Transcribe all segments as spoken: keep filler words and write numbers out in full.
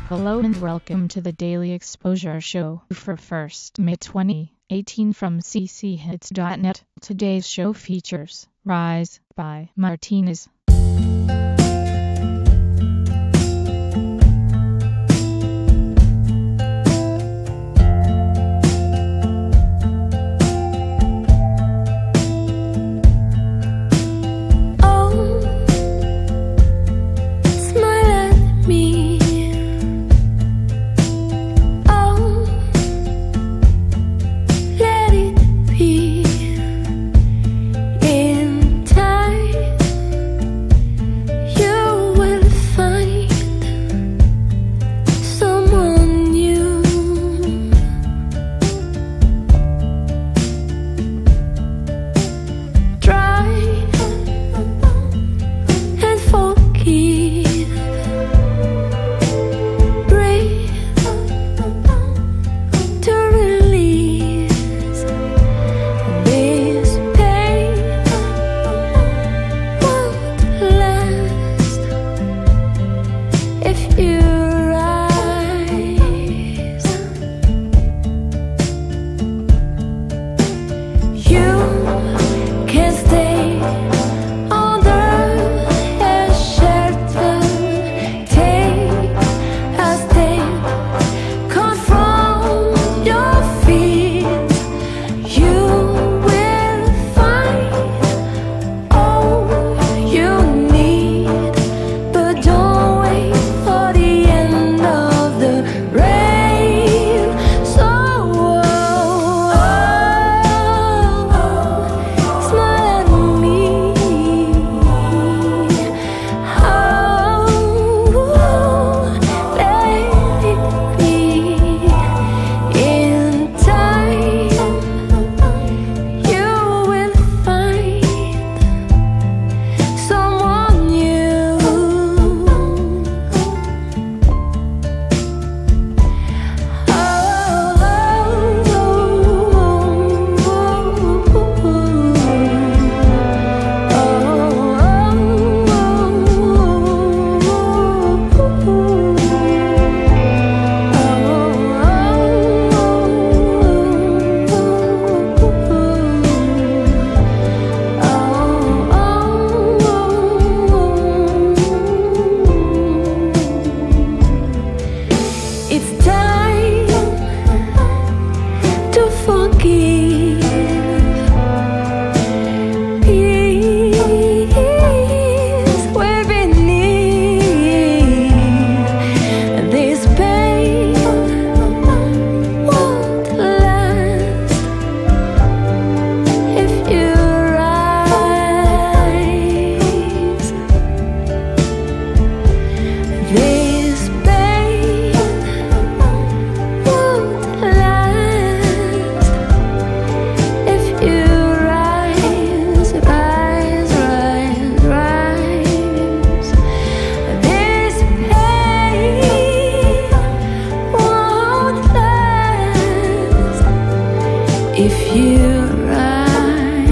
Hello and welcome to the Daily Exposure Show for first May twenty eighteen from c c hits dot net. Today's show features Rise by Martinez. If you rise,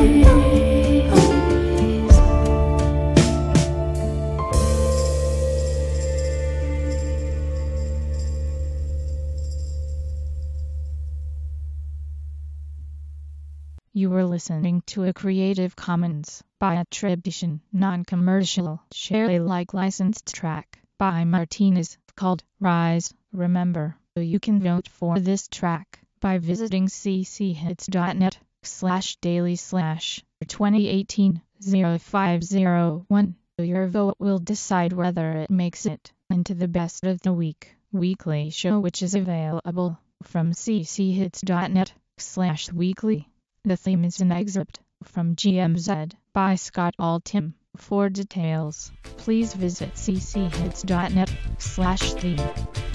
You were listening to a Creative Commons by attribution, non-commercial, share Alike licensed track by Martinez called Rise. Remember, you can vote for this track by visiting c c hits dot net slash daily slash twenty eighteen oh five oh one. Your vote will decide whether it makes it into the best of the week weekly show, which is available from c c hits dot net slash weekly. The theme is an excerpt from G M Z by Scott Altham. For details, please visit c c hits dot net slash theme.